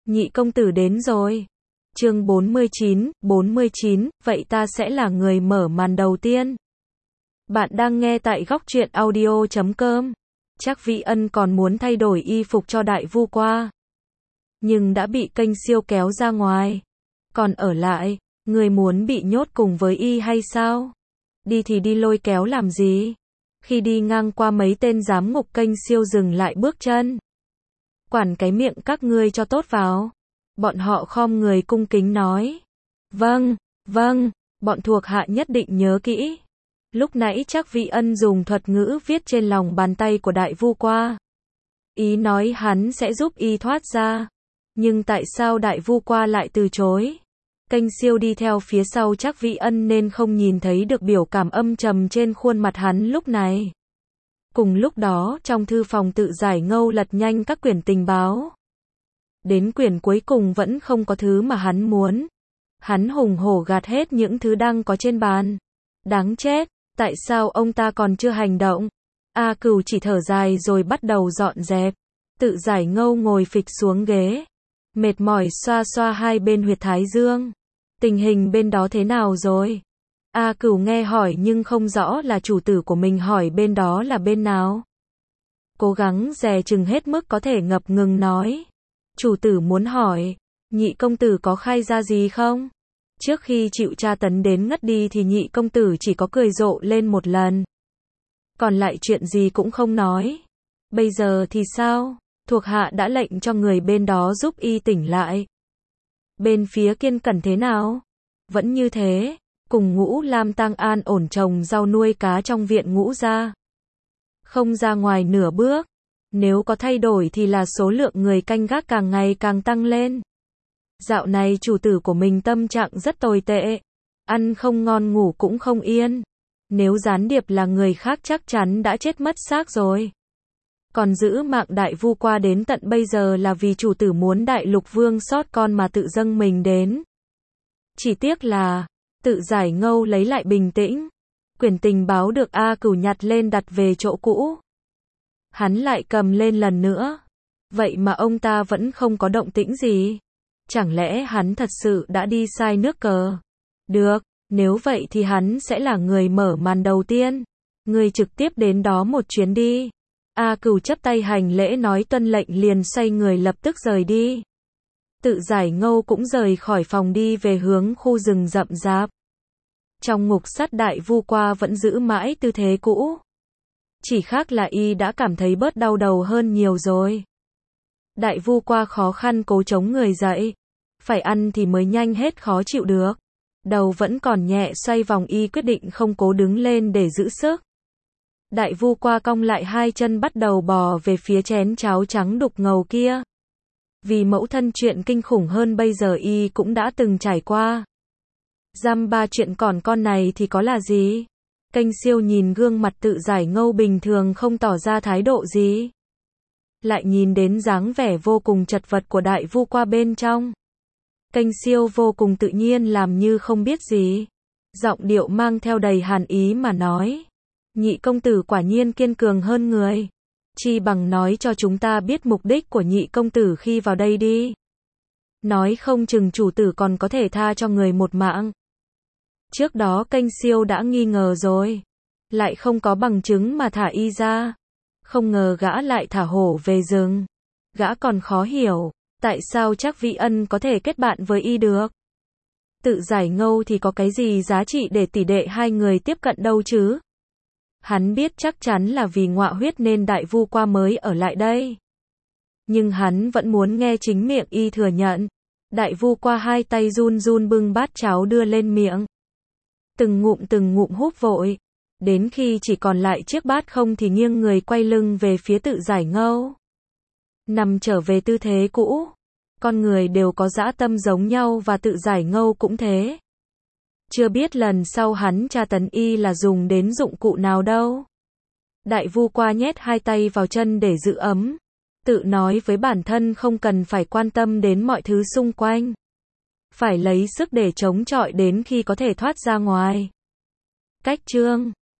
Nhị công tử đến rồi. Chương 49, vậy ta sẽ là người mở màn đầu tiên. Bạn đang nghe tại góc truyện audio.com. Chắc Vĩ Ân còn muốn thay đổi y phục cho Đại Vu Qua, nhưng đã bị kênh siêu kéo ra ngoài. Còn ở lại, người muốn bị nhốt cùng với y hay sao? Đi thì đi lôi kéo làm gì? Khi đi ngang qua mấy tên giám ngục, kênh siêu dừng lại bước chân. Quản cái miệng các ngươi cho tốt vào. Bọn họ khom người cung kính nói. Vâng, bọn thuộc hạ nhất định nhớ kỹ. Lúc nãy chắc Vĩ Ân dùng thuật ngữ viết trên lòng bàn tay của Đại Vu Qua. Ý nói hắn sẽ giúp y thoát ra. Nhưng tại sao Đại Vu Qua lại từ chối? Kênh siêu đi theo phía sau chắc Vĩ Ân nên không nhìn thấy được biểu cảm âm trầm trên khuôn mặt hắn lúc này. Cùng lúc đó, trong thư phòng Tự Giải Ngâu lật nhanh các quyển tình báo. Đến quyển cuối cùng vẫn không có thứ mà hắn muốn. Hắn hùng hổ gạt hết những thứ đang có trên bàn. Đáng chết, tại sao ông ta còn chưa hành động? A Cửu chỉ thở dài rồi bắt đầu dọn dẹp. Tự Giải Ngâu ngồi phịch xuống ghế, mệt mỏi xoa xoa hai bên huyệt thái dương. Tình hình bên đó thế nào rồi? A Cửu nghe hỏi nhưng không rõ là chủ tử của mình hỏi bên đó là bên nào. Cố gắng dè chừng hết mức có thể ngập ngừng nói. Chủ tử muốn hỏi, nhị công tử có khai ra gì không? Trước khi chịu tra tấn đến ngất đi thì nhị công tử chỉ có cười rộ lên một lần. Còn lại chuyện gì cũng không nói. Bây giờ thì sao? Thuộc hạ đã lệnh cho người bên đó giúp y tỉnh lại. Bên phía Kiên Cẩn thế nào? Vẫn như thế, cùng Ngũ Lam Tang an ổn trồng rau nuôi cá trong viện Ngũ gia. Không ra ngoài nửa bước. Nếu có thay đổi thì là số lượng người canh gác càng ngày càng tăng lên. Dạo này chủ tử của mình tâm trạng rất tồi tệ. Ăn không ngon ngủ cũng không yên. Nếu gián điệp là người khác chắc chắn đã chết mất xác rồi. Còn giữ mạng Đại Vu Qua đến tận bây giờ là vì chủ tử muốn Đại Lục Vương sót con mà tự dâng mình đến. Chỉ tiếc là, Tự Giải Ngâu lấy lại bình tĩnh. Quyển tình báo được A Cửu nhặt lên đặt về chỗ cũ. Hắn lại cầm lên lần nữa. Vậy mà ông ta vẫn không có động tĩnh gì. Chẳng lẽ hắn thật sự đã đi sai nước cờ? Được, nếu vậy thì hắn sẽ là người mở màn đầu tiên. Người trực tiếp đến đó một chuyến đi. A Cửu chắp tay hành lễ nói tuân lệnh liền xoay người lập tức rời đi. Tự Giải Ngâu cũng rời khỏi phòng đi về hướng khu rừng rậm rạp. Trong ngục sắt Đại Vu Qua vẫn giữ mãi tư thế cũ. Chỉ khác là y đã cảm thấy bớt đau đầu hơn nhiều rồi. Đại Vu Qua khó khăn cố chống người dậy. Phải ăn thì mới nhanh hết khó chịu được. Đầu vẫn còn nhẹ xoay vòng, y quyết định không cố đứng lên để giữ sức. Đại Vu Qua cong lại hai chân bắt đầu bò về phía chén cháo trắng đục ngầu kia. Vì mẫu thân chuyện kinh khủng hơn bây giờ y cũng đã từng trải qua. Dăm ba chuyện còn con này thì có là gì? Kênh siêu nhìn gương mặt Tự Giải Ngâu bình thường không tỏ ra thái độ gì. Lại nhìn đến dáng vẻ vô cùng chật vật của Đại Vu Qua bên trong. Kênh siêu vô cùng tự nhiên làm như không biết gì. Giọng điệu mang theo đầy hàn ý mà nói. Nhị công tử quả nhiên kiên cường hơn người. Chi bằng nói cho chúng ta biết mục đích của nhị công tử khi vào đây đi. Nói không chừng chủ tử còn có thể tha cho người một mạng. Trước đó kênh siêu đã nghi ngờ rồi. Lại không có bằng chứng mà thả y ra. Không ngờ gã lại thả hổ về rừng. Gã còn khó hiểu. Tại sao chắc Vĩ Ân có thể kết bạn với y được? Tự Giải Ngâu thì có cái gì giá trị để tỷ đệ hai người tiếp cận đâu chứ? Hắn biết chắc chắn là vì ngọa huyết nên Đại Vu Qua mới ở lại đây. Nhưng hắn vẫn muốn nghe chính miệng y thừa nhận. Đại Vu Qua hai tay run run bưng bát cháo đưa lên miệng. Từng ngụm húp vội. Đến khi chỉ còn lại chiếc bát không thì nghiêng người quay lưng về phía Tự Giải Ngâu. Nằm trở về tư thế cũ. Con người đều có dã tâm giống nhau và Tự Giải Ngâu cũng thế. Chưa biết lần sau hắn tra tấn y là dùng đến dụng cụ nào đâu. Đại Vu Qua nhét hai tay vào chân để giữ ấm. Tự nói với bản thân không cần phải quan tâm đến mọi thứ xung quanh. Phải lấy sức để chống chọi đến khi có thể thoát ra ngoài. Cách chương